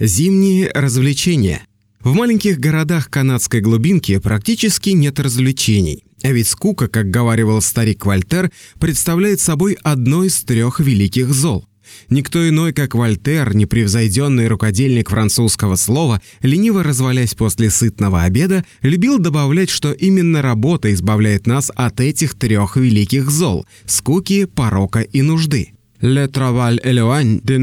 Зимние развлечения. В маленьких городах канадской глубинки практически нет развлечений. А ведь скука, как говаривал старик Вольтер, представляет собой одно из 3 великих зол. Никто иной, как Вольтер, непревзойденный рукодельник французского слова, лениво развалясь после сытного обеда, любил добавлять, что именно работа избавляет нас от этих 3 великих зол – скуки, порока и нужды. Le travail éloigne de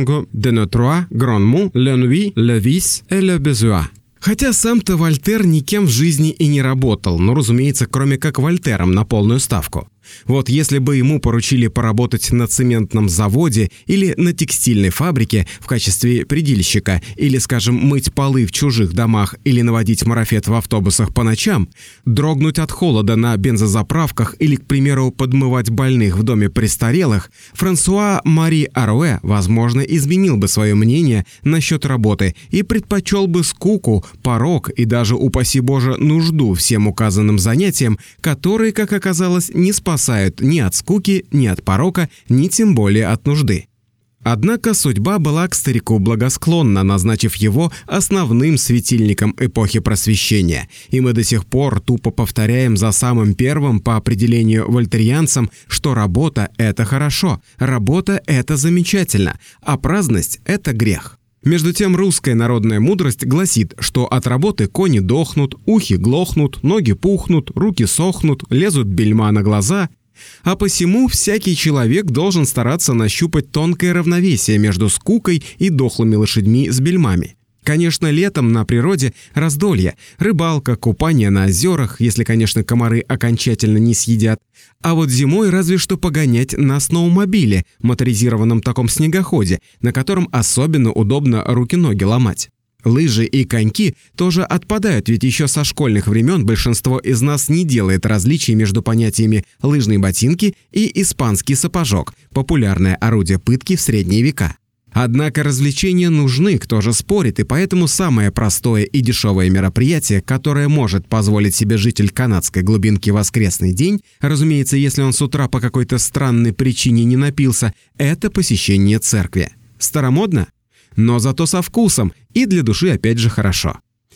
nos 3 grands mots, l'ennui, le vice et le besoin. Хотя сам-то Вольтер никем в жизни и не работал, но, разумеется, кроме как Вольтером на полную ставку. Вот если бы ему поручили поработать на цементном заводе или на текстильной фабрике в качестве предельщика, или, скажем, мыть полы в чужих домах или наводить марафет в автобусах по ночам, дрогнуть от холода на бензозаправках или, к примеру, подмывать больных в доме престарелых, Франсуа Мари Аруэ, возможно, изменил бы свое мнение насчет работы и предпочел бы скуку, порок и даже, упаси Боже, нужду всем указанным занятиям, которые, как оказалось, не спасают ни от скуки, ни от порока, ни тем более от нужды. Однако судьба была к старику благосклонна, назначив его основным светильником эпохи Просвещения, и мы до сих пор тупо повторяем за самым первым по определению вольтерианцам, что работа – это хорошо, работа – это замечательно, а праздность – это грех. Между тем, русская народная мудрость гласит, что от работы кони дохнут, ухи глохнут, ноги пухнут, руки сохнут, лезут бельма на глаза, а посему всякий человек должен стараться нащупать тонкое равновесие между скукой и дохлыми лошадьми с бельмами. Конечно, летом на природе раздолье, рыбалка, купание на озерах, если, конечно, комары окончательно не съедят. А вот зимой разве что погонять на сноумобиле, моторизированном таком снегоходе, на котором особенно удобно руки-ноги ломать. Лыжи и коньки тоже отпадают, ведь еще со школьных времен большинство из нас не делает различий между понятиями лыжные ботинки и испанский сапожок, популярное орудие пытки в средние века. Однако развлечения нужны, кто же спорит, и поэтому самое простое и дешевое мероприятие, которое может позволить себе житель канадской глубинки в воскресный день, разумеется, если он с утра по какой-то странной причине не напился, это посещение церкви. Старомодно? Но зато со вкусом, и для души опять же хорошо.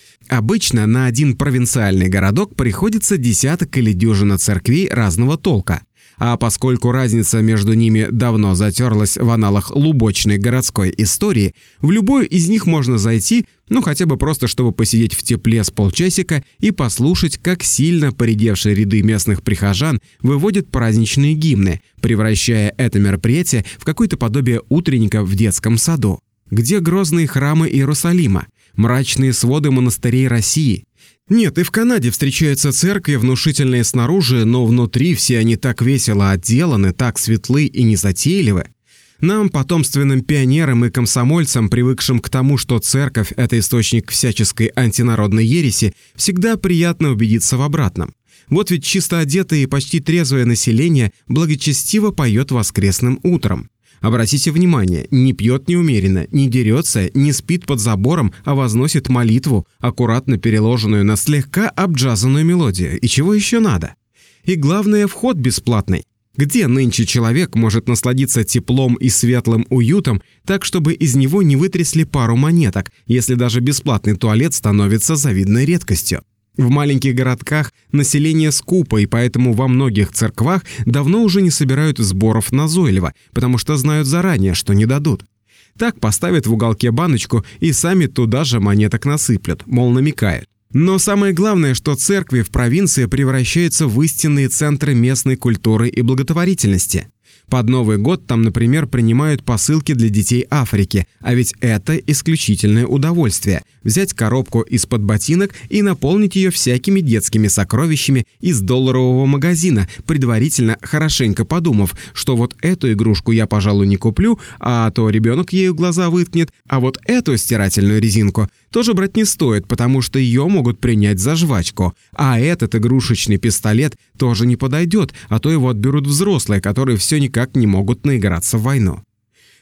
Обычно на один провинциальный городок приходится десяток или дюжина церквей разного толка. А поскольку разница между ними давно затерлась в аналах лубочной городской истории, в любую из них можно зайти, хотя бы просто чтобы посидеть в тепле с полчасика и послушать, как сильно поредевшие ряды местных прихожан выводят праздничные гимны, превращая это мероприятие в какое-то подобие утренника в детском саду. Где грозные храмы Иерусалима, мрачные своды монастырей России? Нет, и в Канаде встречаются церкви, внушительные снаружи, но внутри все они так весело отделаны, так светлы и незатейливы. Нам, потомственным пионерам и комсомольцам, привыкшим к тому, что церковь – это источник всяческой антинародной ереси, всегда приятно убедиться в обратном. Вот ведь чисто одетое и почти трезвое население благочестиво поет воскресным утром. Обратите внимание, не пьет неумеренно, не дерется, не спит под забором, а возносит молитву, аккуратно переложенную на слегка обджазанную мелодию. И чего еще надо? И главное, вход бесплатный. Где нынче человек может насладиться теплом и светлым уютом, так чтобы из него не вытрясли пару монеток, если даже бесплатный туалет становится завидной редкостью? В маленьких городках население скупо, и поэтому во многих церквах давно уже не собирают сборов назойливо, потому что знают заранее, что не дадут. Так поставят в уголке баночку и сами туда же монеток насыплют, мол, намекают. Но самое главное, что церкви в провинции превращаются в истинные центры местной культуры и благотворительности. Под Новый год там, например, принимают посылки для детей Африки, а ведь это исключительное удовольствие – взять коробку из-под ботинок и наполнить ее всякими детскими сокровищами из долларового магазина, предварительно хорошенько подумав, что вот эту игрушку я, пожалуй, не куплю, а то ребенок ею глаза выткнет, а вот эту стирательную резинку тоже брать не стоит, потому что ее могут принять за жвачку, а этот игрушечный пистолет тоже не подойдет, а то его отберут взрослые, которые все никак не могут наиграться в войну.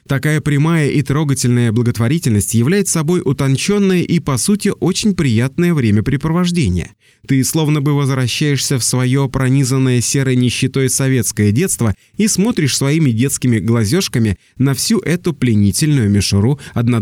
Такая прямая и трогательная благотворительность является собой утонченное и, по сути, очень приятное времяпрепровождение. Ты словно бы возвращаешься в свое пронизанное серой нищетой советское детство и смотришь своими детскими глазешками на всю эту пленительную мишуру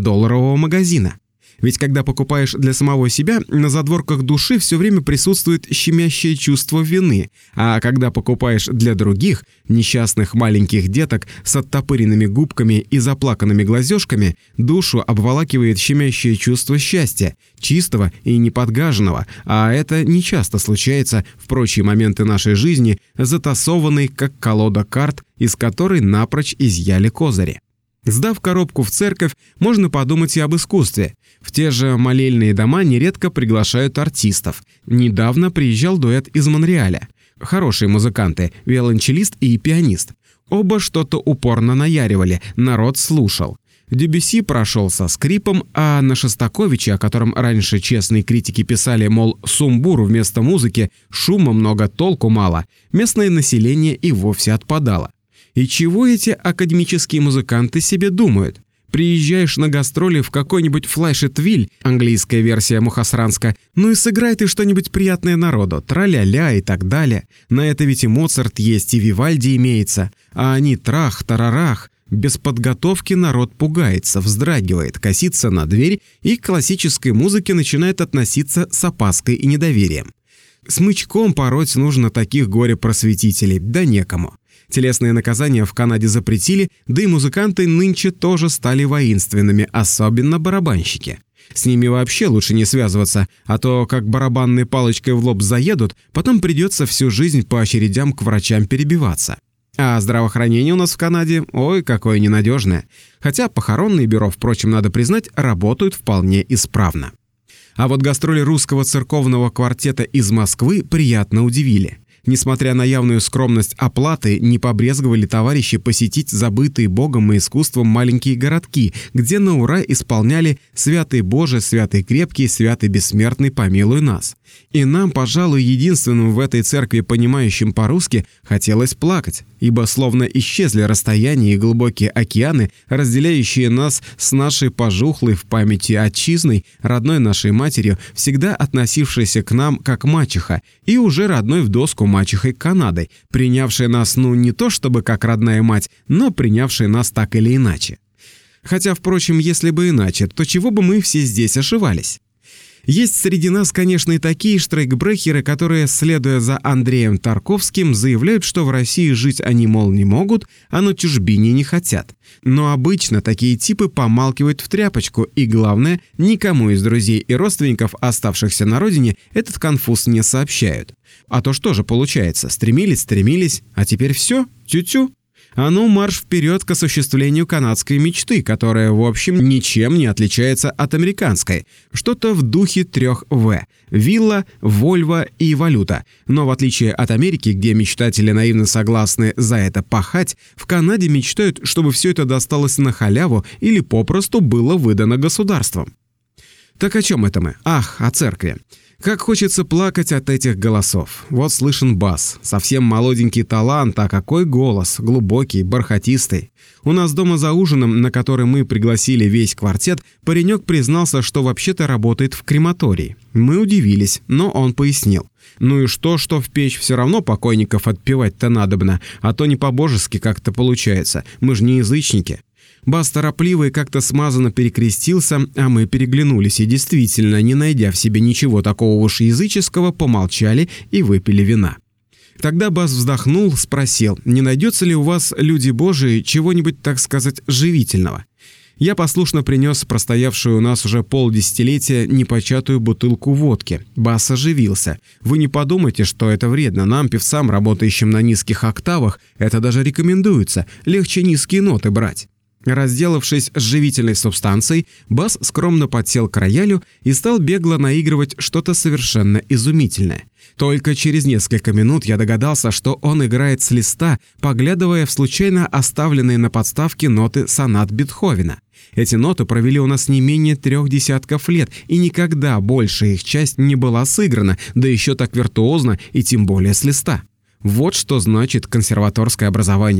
$1 магазина. Ведь когда покупаешь для самого себя, на задворках души все время присутствует щемящее чувство вины, а когда покупаешь для других, несчастных маленьких деток с оттопыренными губками и заплаканными глазешками, душу обволакивает щемящее чувство счастья, чистого и неподгаженного, а это нечасто случается в прочие моменты нашей жизни, затасованной как колода карт, из которой напрочь изъяли козыри. Сдав коробку в церковь, можно подумать и об искусстве. В те же молельные дома нередко приглашают артистов. Недавно приезжал дуэт из Монреаля. Хорошие музыканты, виолончелист и пианист. Оба что-то упорно наяривали, народ слушал. Дебюсси прошел со скрипом, а на Шостаковича, о котором раньше честные критики писали, мол, сумбур вместо музыки, шума много, толку мало, местное население и вовсе отпадало. И чего эти академические музыканты себе думают? Приезжаешь на гастроли в какой-нибудь Флайшетвиль, английская версия Мухосранска, ну и сыграй ты что-нибудь приятное народу, тра-ля-ля и так далее. На это ведь и Моцарт есть, и Вивальди имеется. А они трах-тарарах. Без подготовки народ пугается, вздрагивает, косится на дверь и к классической музыке начинает относиться с опаской и недоверием. Смычком пороть нужно таких горе-просветителей, да некому. Телесные наказания в Канаде запретили, да и музыканты нынче тоже стали воинственными, особенно барабанщики. С ними вообще лучше не связываться, а то как барабанной палочкой в лоб заедут, потом придется всю жизнь по очередям к врачам перебиваться. А здравоохранение у нас в Канаде, ой, какое ненадежное. Хотя похоронные бюро, впрочем, надо признать, работают вполне исправно. А вот гастроли русского церковного квартета из Москвы приятно удивили. Несмотря на явную скромность оплаты, не побрезговали товарищи посетить забытые Богом и искусством маленькие городки, где на ура исполняли «Святый Боже, святый крепкий, святый бессмертный, помилуй нас». И нам, пожалуй, единственным в этой церкви, понимающим по-русски, хотелось плакать, ибо словно исчезли расстояния и глубокие океаны, разделяющие нас с нашей пожухлой в памяти отчизной, родной нашей матерью, всегда относившейся к нам как мачеха, и уже родной в доску мачехой Канадой, принявшей нас не то чтобы как родная мать, но принявшей нас так или иначе. Хотя, впрочем, если бы иначе, то чего бы мы все здесь ошивались? Есть среди нас, конечно, и такие штрейкбрехеры, которые, следуя за Андреем Тарковским, заявляют, что в России жить они, мол, не могут, а на чужбине не хотят. Но обычно такие типы помалкивают в тряпочку, и, главное, никому из друзей и родственников, оставшихся на родине, этот конфуз не сообщают. А то что же получается? Стремились, а теперь все? Тю-тю. А ну, марш вперед к осуществлению канадской мечты, которая, в общем, ничем не отличается от американской. Что-то в духе 3 В – вилла, Вольво и валюта. Но в отличие от Америки, где мечтатели наивно согласны за это пахать, в Канаде мечтают, чтобы все это досталось на халяву или попросту было выдано государством. Так о чем это мы? Ах, о церкви. Как хочется плакать от этих голосов. Вот слышен бас. Совсем молоденький талант, а какой голос. Глубокий, бархатистый. У нас дома за ужином, на который мы пригласили весь квартет, паренек признался, что вообще-то работает в крематории. Мы удивились, но он пояснил. Ну и что в печь, все равно покойников отпевать-то надобно, а то не по-божески как-то получается. Мы же не язычники. Бас торопливо и как-то смазанно перекрестился, а мы переглянулись и действительно, не найдя в себе ничего такого уж языческого, помолчали и выпили вина. Тогда Бас вздохнул, спросил, не найдется ли у вас, люди божии, чего-нибудь, так сказать, живительного? Я послушно принес простоявшую у нас уже полдесятилетия непочатую бутылку водки. Бас оживился. Вы не подумайте, что это вредно. Нам, певцам, работающим на низких октавах, это даже рекомендуется. Легче низкие ноты брать. Разделавшись с живительной субстанцией, Бас скромно подсел к роялю и стал бегло наигрывать что-то совершенно изумительное. Только через несколько минут я догадался, что он играет с листа, поглядывая в случайно оставленные на подставке ноты сонат Бетховена. Эти ноты провели у нас не менее 3 десятков лет, и никогда больше их часть не была сыграна, да еще так виртуозно и тем более с листа. Вот что значит консерваторское образование.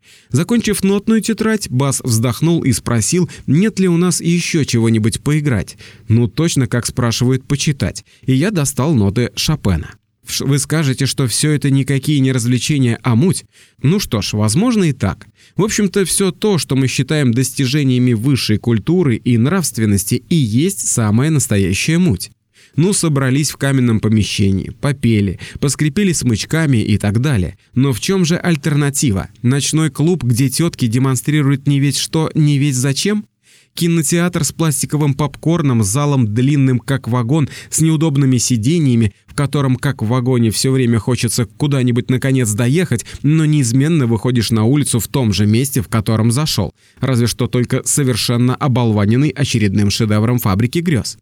Закончив нотную тетрадь, Бас вздохнул и спросил, нет ли у нас еще чего-нибудь поиграть. Ну, точно как спрашивают почитать. И я достал ноты Шопена. Вы скажете, что все это никакие не развлечения, а муть? Ну что ж, возможно и так. В общем-то, все то, что мы считаем достижениями высшей культуры и нравственности, и есть самая настоящая муть. Ну, собрались в каменном помещении, попели, поскрипели смычками и так далее. Но в чем же альтернатива? Ночной клуб, где тетки демонстрируют не весть что, не весть зачем? Кинотеатр с пластиковым попкорном, залом длинным как вагон, с неудобными сиденьями, в котором, как в вагоне, все время хочется куда-нибудь наконец доехать, но неизменно выходишь на улицу в том же месте, в котором зашел, разве что только совершенно оболваненный очередным шедевром фабрики грез.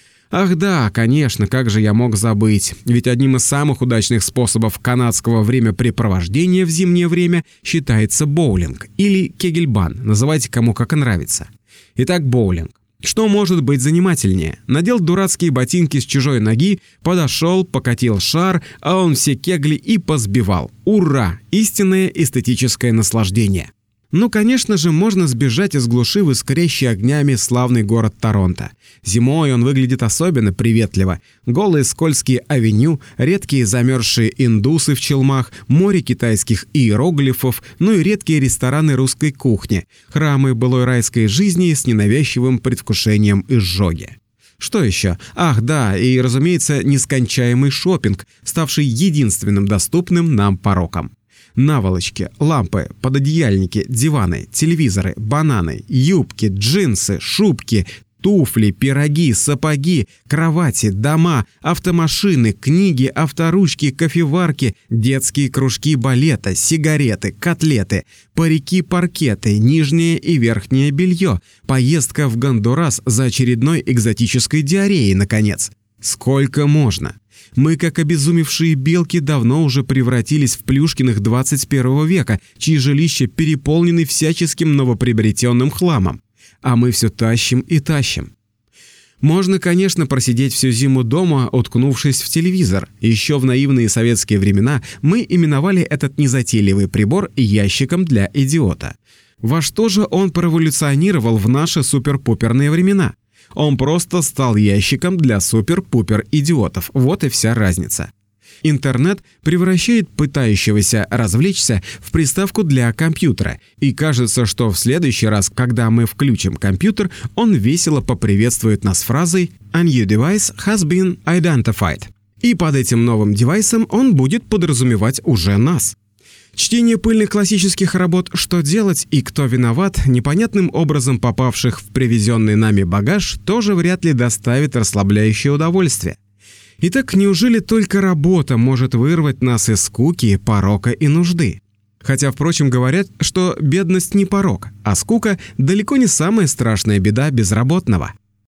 Ах да, конечно, как же я мог забыть, ведь одним из самых удачных способов канадского времяпрепровождения в зимнее время считается боулинг или кегельбан, называйте кому как нравится. Итак, боулинг. Что может быть занимательнее? Надел дурацкие ботинки с чужой ноги, подошел, покатил шар, а он все кегли и позбивал. Ура! Истинное эстетическое наслаждение. Ну, конечно же, можно сбежать из глуши в искрящий огнями славный город Торонто. Зимой он выглядит особенно приветливо. Голые скользкие авеню, редкие замерзшие индусы в челмах, море китайских иероглифов, ну и редкие рестораны русской кухни, храмы былой райской жизни с ненавязчивым предвкушением изжоги. Что еще? Ах, да, и, разумеется, нескончаемый шопинг, ставший единственным доступным нам пороком. Наволочки, лампы, пододеяльники, диваны, телевизоры, бананы, юбки, джинсы, шубки, туфли, пироги, сапоги, кровати, дома, автомашины, книги, авторучки, кофеварки, детские кружки балета, сигареты, котлеты, парики-паркеты, нижнее и верхнее белье, поездка в Гондурас за очередной экзотической диареей, наконец. Сколько можно? Мы, как обезумевшие белки, давно уже превратились в Плюшкиных 21 века, чьи жилища переполнены всяческим новоприобретенным хламом. А мы все тащим и тащим. Можно, конечно, просидеть всю зиму дома, уткнувшись в телевизор. Еще в наивные советские времена мы именовали этот незатейливый прибор ящиком для идиота. Во что же он пореволюционировал в наши супер-пуперные времена? Он просто стал ящиком для супер-пупер-идиотов. Вот и вся разница. Интернет превращает пытающегося развлечься в приставку для компьютера. И кажется, что в следующий раз, когда мы включим компьютер, он весело поприветствует нас фразой «A new device has been identified». И под этим новым девайсом он будет подразумевать уже нас. Чтение пыльных классических работ «Что делать» и «Кто виноват», непонятным образом попавших в привезенный нами багаж, тоже вряд ли доставит расслабляющее удовольствие. Итак, неужели только работа может вырвать нас из скуки, порока и нужды? Хотя, впрочем, говорят, что бедность не порок, а скука далеко не самая страшная беда безработного.